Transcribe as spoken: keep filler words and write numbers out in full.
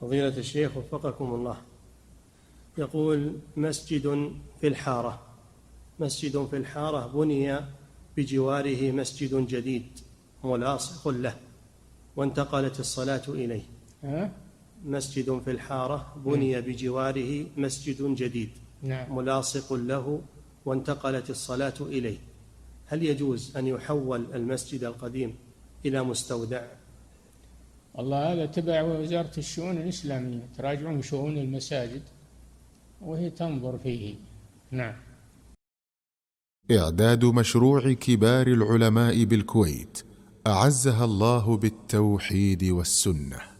فضيلة الشيخ وفقكم الله، يقول مسجد في الحارة مسجد في الحارة بني بجواره مسجد جديد ملاصق له وانتقلت الصلاة إليه. ها؟ مسجد في الحارة بني بجواره مسجد جديد نعم. ملاصق له وانتقلت الصلاة إليه، هل يجوز أن يحول المسجد القديم إلى مستودع؟ والله هذا تبع وزارة الشؤون الإسلامية، تراجعون شؤون المساجد وهي تنظر فيه. نعم. إعداد مشروع كبار العلماء بالكويت أعزها الله بالتوحيد والسنة.